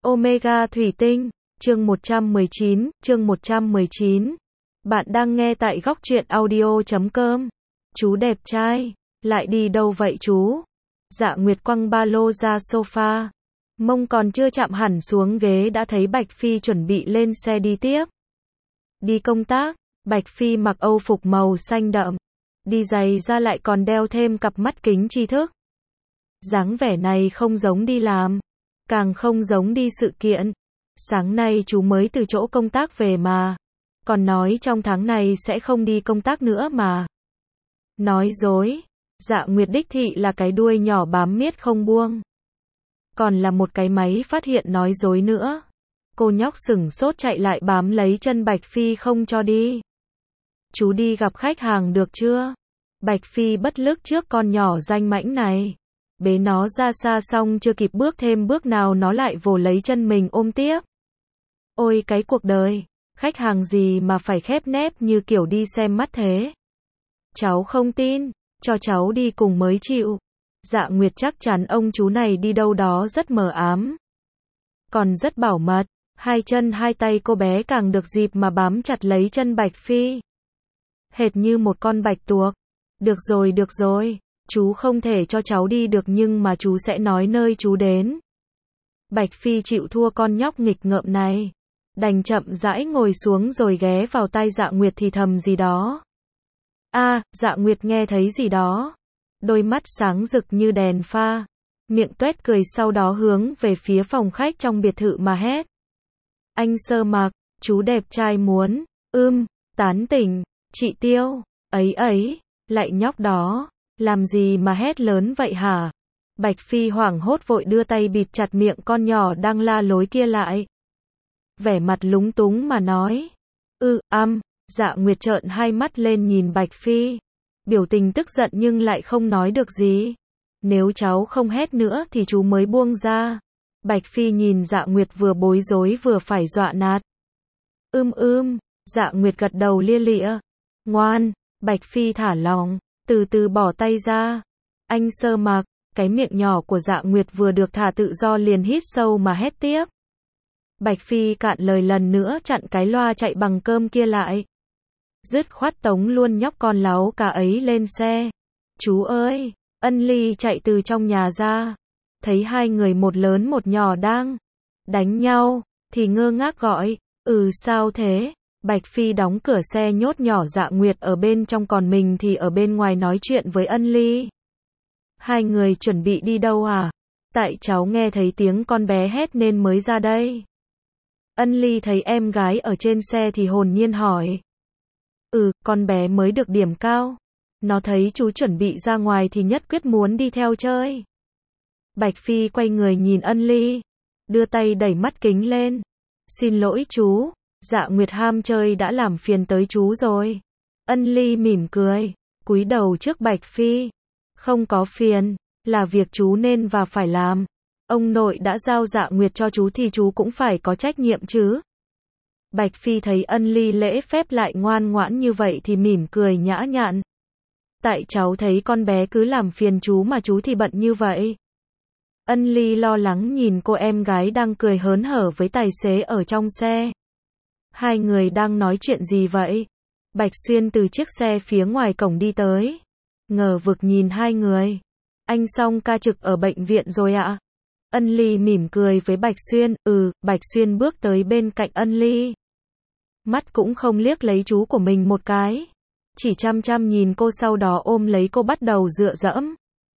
Omega Thủy Tinh, chương 119. Bạn đang nghe tại góc truyện audio.com. Chú đẹp trai, lại đi đâu vậy chú? Dạ Nguyệt quăng ba lô ra sofa. Mông còn chưa chạm hẳn xuống ghế đã thấy Bạch Phi chuẩn bị lên xe đi tiếp. Đi công tác, Bạch Phi mặc âu phục màu xanh đậm. Đi giày ra lại còn đeo thêm cặp mắt kính tri thức. Dáng vẻ này không giống đi làm, càng không giống đi sự kiện. Sáng nay chú mới từ chỗ công tác về mà. Còn nói trong tháng này sẽ không đi công tác nữa mà. Nói dối. Dạ Nguyệt đích thị là cái đuôi nhỏ bám miết không buông. Còn là một cái máy phát hiện nói dối nữa. Cô nhóc sửng sốt chạy lại bám lấy chân Bạch Phi không cho đi. Chú đi gặp khách hàng được chưa? Bạch Phi bất lực trước con nhỏ danh mãnh này. Bế nó ra xa xong chưa kịp bước thêm bước nào nó lại vồ lấy chân mình ôm tiếp. Ôi cái cuộc đời, khách hàng gì mà phải khép nép như kiểu đi xem mắt thế. Cháu không tin, cho cháu đi cùng mới chịu. Dạ Nguyệt chắc chắn ông chú này đi đâu đó rất mờ ám. Còn rất bảo mật, hai chân hai tay cô bé càng được dịp mà bám chặt lấy chân Bạch Phi. Hệt như một con bạch tuộc. Được rồi. Chú không thể cho cháu đi được nhưng mà chú sẽ nói nơi chú đến. Bạch Phi chịu thua con nhóc nghịch ngợm này. Đành chậm rãi ngồi xuống rồi ghé vào tai Dạ Nguyệt thì thầm gì đó. Dạ Nguyệt nghe thấy gì đó. Đôi mắt sáng rực như đèn pha. Miệng tuét cười sau đó hướng về phía phòng khách trong biệt thự mà hét. Anh Sơ Mặc, chú đẹp trai muốn, tán tỉnh, chị Tiêu, ấy, lại nhóc đó. Làm gì mà hét lớn vậy hả? Bạch Phi hoảng hốt vội đưa tay bịt chặt miệng con nhỏ đang la lối kia lại. Vẻ mặt lúng túng mà nói. Dạ Nguyệt trợn hai mắt lên nhìn Bạch Phi. Biểu tình tức giận nhưng lại không nói được gì. Nếu cháu không hét nữa thì chú mới buông ra. Bạch Phi nhìn Dạ Nguyệt vừa bối rối vừa phải dọa nạt. Dạ Nguyệt gật đầu lia lịa. Ngoan, Bạch Phi thả lỏng. Từ từ bỏ tay ra. Anh Sơ Mặc, cái miệng nhỏ của Dạ Nguyệt vừa được thả tự do liền hít sâu mà hét tiếp. Bạch Phi cạn lời lần nữa chặn cái loa chạy bằng cơm kia lại. Dứt khoát tống luôn nhóc con láu cả ấy lên xe. Chú ơi, Ân Ly chạy từ trong nhà ra. Thấy hai người một lớn một nhỏ đang đánh nhau, thì ngơ ngác gọi, sao thế? Bạch Phi đóng cửa xe nhốt nhỏ Dạ Nguyệt ở bên trong còn mình thì ở bên ngoài nói chuyện với Ân Ly. Hai người chuẩn bị đi đâu à? Tại cháu nghe thấy tiếng con bé hét nên mới ra đây. Ân Ly thấy em gái ở trên xe thì hồn nhiên hỏi. Con bé mới được điểm cao. Nó thấy chú chuẩn bị ra ngoài thì nhất quyết muốn đi theo chơi. Bạch Phi quay người nhìn Ân Ly. Đưa tay đẩy mắt kính lên. Xin lỗi chú. Dạ Nguyệt ham chơi đã làm phiền tới chú rồi. Ân Ly mỉm cười, cúi đầu trước Bạch Phi. Không có phiền, là việc chú nên và phải làm. Ông nội đã giao Dạ Nguyệt cho chú thì chú cũng phải có trách nhiệm chứ. Bạch Phi thấy Ân Ly lễ phép lại ngoan ngoãn như vậy thì mỉm cười nhã nhặn. Tại cháu thấy con bé cứ làm phiền chú mà chú thì bận như vậy. Ân Ly lo lắng nhìn cô em gái đang cười hớn hở với tài xế ở trong xe. Hai người đang nói chuyện gì vậy? Bạch Xuyên từ chiếc xe phía ngoài cổng đi tới. Ngờ vực nhìn hai người. Anh xong ca trực ở bệnh viện rồi ạ? Ân Ly mỉm cười với Bạch Xuyên. Bạch Xuyên bước tới bên cạnh Ân Ly. Mắt cũng không liếc lấy chú của mình một cái. Chỉ chăm chăm nhìn cô sau đó ôm lấy cô bắt đầu dựa dẫm.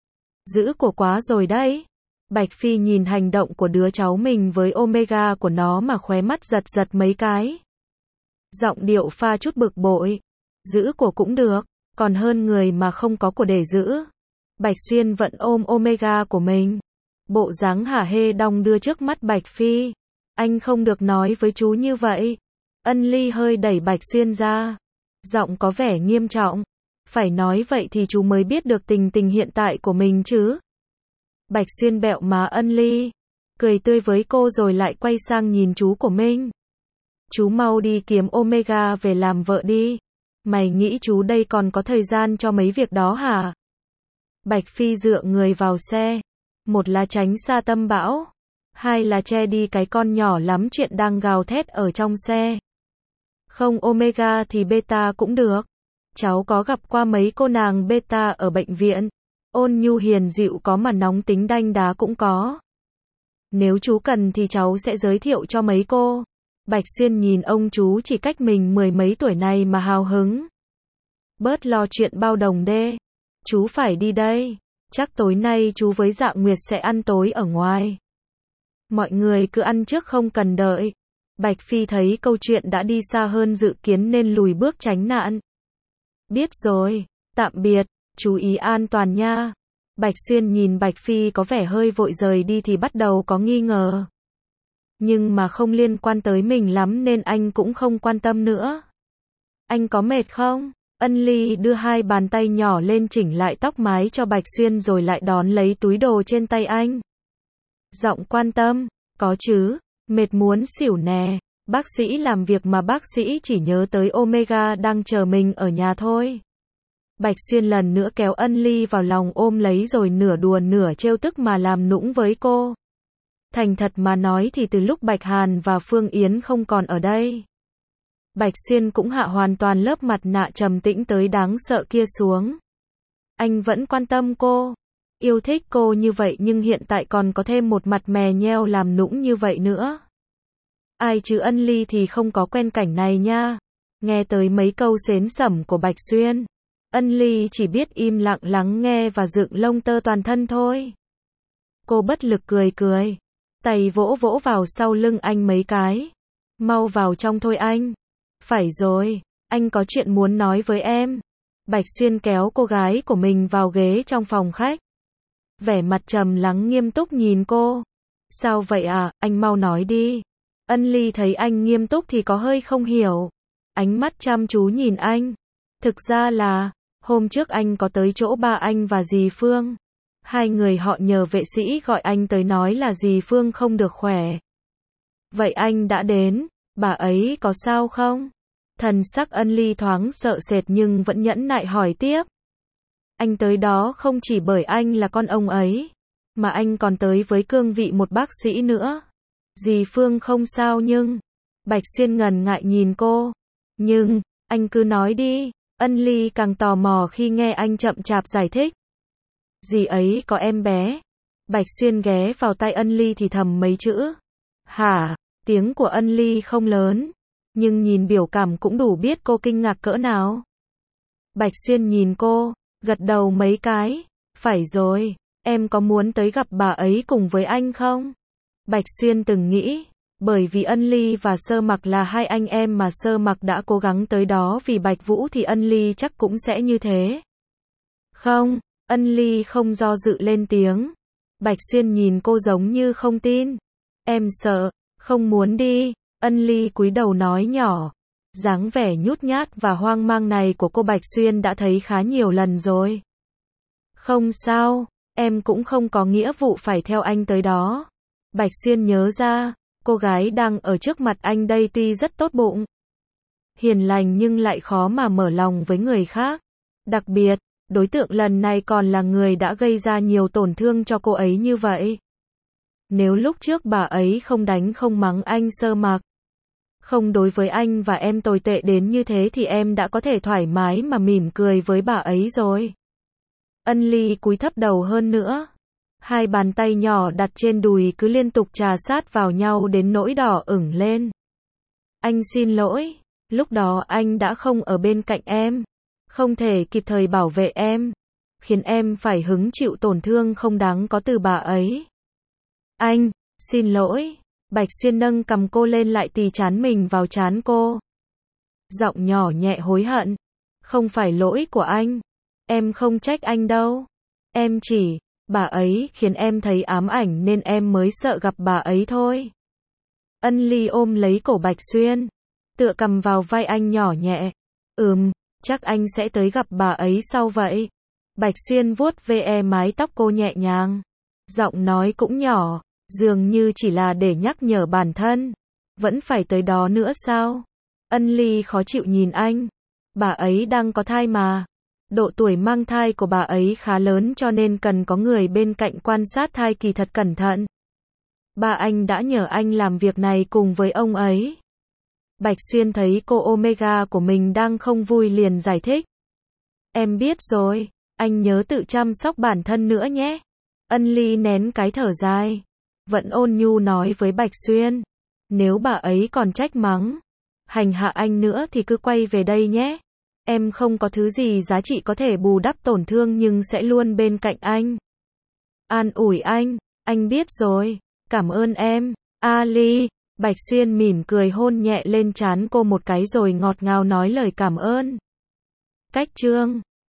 Dữ của quá rồi đấy. Bạch Phi nhìn hành động của đứa cháu mình với Omega của nó mà khóe mắt giật mấy cái. Giọng điệu pha chút bực bội. Giữ của cũng được, còn hơn người mà không có của để giữ. Bạch Xuyên vẫn ôm Omega của mình. Bộ dáng hả hê đong đưa trước mắt Bạch Phi. Anh không được nói với chú như vậy. Ân Ly hơi đẩy Bạch Xuyên ra. Giọng có vẻ nghiêm trọng. Phải nói vậy thì chú mới biết được tình hiện tại của mình chứ. Bạch Xuyên bẹo má Ân Ly. Cười tươi với cô rồi lại quay sang nhìn chú của mình. Chú mau đi kiếm Omega về làm vợ đi. Mày nghĩ chú đây còn có thời gian cho mấy việc đó hả? Bạch Phi dựa người vào xe. Một là tránh xa tâm bão. Hai là che đi cái con nhỏ lắm chuyện đang gào thét ở trong xe. Không omega thì beta cũng được. Cháu có gặp qua mấy cô nàng beta ở bệnh viện. Ôn nhu hiền dịu có mà nóng tính đanh đá cũng có. Nếu chú cần thì cháu sẽ giới thiệu cho mấy cô. Bạch Xuyên nhìn ông chú chỉ cách mình mười mấy tuổi này mà hào hứng. Bớt lo chuyện bao đồng đê. Chú phải đi đây. Chắc tối nay chú với Dạ Nguyệt sẽ ăn tối ở ngoài. Mọi người cứ ăn trước không cần đợi. Bạch Phi thấy câu chuyện đã đi xa hơn dự kiến nên lùi bước tránh nạn. Biết rồi, tạm biệt, chú ý an toàn nha. Bạch Xuyên nhìn Bạch Phi có vẻ hơi vội rời đi thì bắt đầu có nghi ngờ. Nhưng mà không liên quan tới mình lắm nên anh cũng không quan tâm nữa. Anh có mệt không? Ân Ly đưa hai bàn tay nhỏ lên chỉnh lại tóc mái cho Bạch Xuyên rồi lại đón lấy túi đồ trên tay anh. Giọng quan tâm, có chứ, mệt muốn xỉu nè. Bác sĩ làm việc mà bác sĩ chỉ nhớ tới Omega đang chờ mình ở nhà thôi. Bạch Xuyên lần nữa kéo Ân Ly vào lòng ôm lấy rồi nửa đùa nửa trêu tức mà làm nũng với cô. Thành thật mà nói thì từ lúc Bạch Hàn và Phương Yến không còn ở đây, Bạch Xuyên cũng hạ hoàn toàn lớp mặt nạ trầm tĩnh tới đáng sợ kia xuống. Anh vẫn quan tâm cô, yêu thích cô như vậy nhưng hiện tại còn có thêm một mặt mè nheo làm nũng như vậy nữa. Ai chứ Ân Ly thì không có quen cảnh này nha. Nghe tới mấy câu xến xẩm của Bạch Xuyên, Ân Ly chỉ biết im lặng lắng nghe và dựng lông tơ toàn thân thôi. Cô bất lực cười cười, tay vỗ vỗ vào sau lưng anh mấy cái. Mau vào trong thôi anh. Phải rồi, anh có chuyện muốn nói với em. Bạch Xuyên kéo cô gái của mình vào ghế trong phòng khách. Vẻ mặt trầm lắng nghiêm túc nhìn cô. Sao vậy à, anh mau nói đi. Ân Ly thấy anh nghiêm túc thì có hơi không hiểu. Ánh mắt chăm chú nhìn anh. Thực ra là, hôm trước anh có tới chỗ ba anh và dì Phương. Hai người họ nhờ vệ sĩ gọi anh tới nói là dì Phương không được khỏe. Vậy anh đã đến, bà ấy có sao không? Thần sắc Ân Ly thoáng sợ sệt nhưng vẫn nhẫn nại hỏi tiếp. Anh tới đó không chỉ bởi anh là con ông ấy, mà anh còn tới với cương vị một bác sĩ nữa. Dì Phương không sao nhưng... Bạch Xuyên ngần ngại nhìn cô. Nhưng, anh cứ nói đi. Ân Ly càng tò mò khi nghe anh chậm chạp giải thích. Dì ấy có em bé. Bạch Xuyên ghé vào tai Ân Ly thì thầm mấy chữ. Hả? Tiếng của Ân Ly không lớn, nhưng nhìn biểu cảm cũng đủ biết cô kinh ngạc cỡ nào. Bạch Xuyên nhìn cô, gật đầu mấy cái. Phải rồi, em có muốn tới gặp bà ấy cùng với anh không? Bạch Xuyên từng nghĩ, bởi vì Ân Ly và Sơ Mặc là hai anh em mà Sơ Mặc đã cố gắng tới đó vì Bạch Vũ thì Ân Ly chắc cũng sẽ như thế. Không, Ân Ly không do dự lên tiếng. Bạch Xuyên nhìn cô giống như không tin. Em sợ, không muốn đi. Ân Ly cúi đầu nói nhỏ. Dáng vẻ nhút nhát và hoang mang này của cô Bạch Xuyên đã thấy khá nhiều lần rồi. Không sao, em cũng không có nghĩa vụ phải theo anh tới đó. Bạch Xuyên nhớ ra, cô gái đang ở trước mặt anh đây tuy rất tốt bụng, hiền lành nhưng lại khó mà mở lòng với người khác. Đặc biệt, đối tượng lần này còn là người đã gây ra nhiều tổn thương cho cô ấy như vậy. Nếu lúc trước bà ấy không đánh không mắng anh Sơ Mặc, không đối với anh và em tồi tệ đến như thế thì em đã có thể thoải mái mà mỉm cười với bà ấy rồi. Ân Ly cúi thấp đầu hơn nữa. Hai bàn tay nhỏ đặt trên đùi cứ liên tục trà sát vào nhau đến nỗi đỏ ửng lên. Anh xin lỗi, lúc đó anh đã không ở bên cạnh em, không thể kịp thời bảo vệ em, khiến em phải hứng chịu tổn thương không đáng có từ bà ấy. Anh, xin lỗi. Bạch Xuyên nâng cầm cô lên lại tì trán mình vào trán cô. Giọng nhỏ nhẹ hối hận. Không phải lỗi của anh. Em không trách anh đâu. Em chỉ, bà ấy khiến em thấy ám ảnh nên em mới sợ gặp bà ấy thôi. Ân Ly ôm lấy cổ Bạch Xuyên, tựa cầm vào vai anh nhỏ nhẹ. Chắc anh sẽ tới gặp bà ấy sau vậy. Bạch Xuyên vuốt ve mái tóc cô nhẹ nhàng. Giọng nói cũng nhỏ, dường như chỉ là để nhắc nhở bản thân. Vẫn phải tới đó nữa sao? Ân Ly khó chịu nhìn anh. Bà ấy đang có thai mà. Độ tuổi mang thai của bà ấy khá lớn cho nên cần có người bên cạnh quan sát thai kỳ thật cẩn thận. Ba anh đã nhờ anh làm việc này cùng với ông ấy. Bạch Xuyên thấy cô Omega của mình đang không vui liền giải thích. Em biết rồi, anh nhớ tự chăm sóc bản thân nữa nhé. Ân Ly nén cái thở dài. Vẫn ôn nhu nói với Bạch Xuyên. Nếu bà ấy còn trách mắng, hành hạ anh nữa thì cứ quay về đây nhé. Em không có thứ gì giá trị có thể bù đắp tổn thương nhưng sẽ luôn bên cạnh anh. An ủi anh biết rồi, cảm ơn em, Ali. Bạch Xuyên mỉm cười hôn nhẹ lên trán cô một cái rồi ngọt ngào nói lời cảm ơn. Cách chương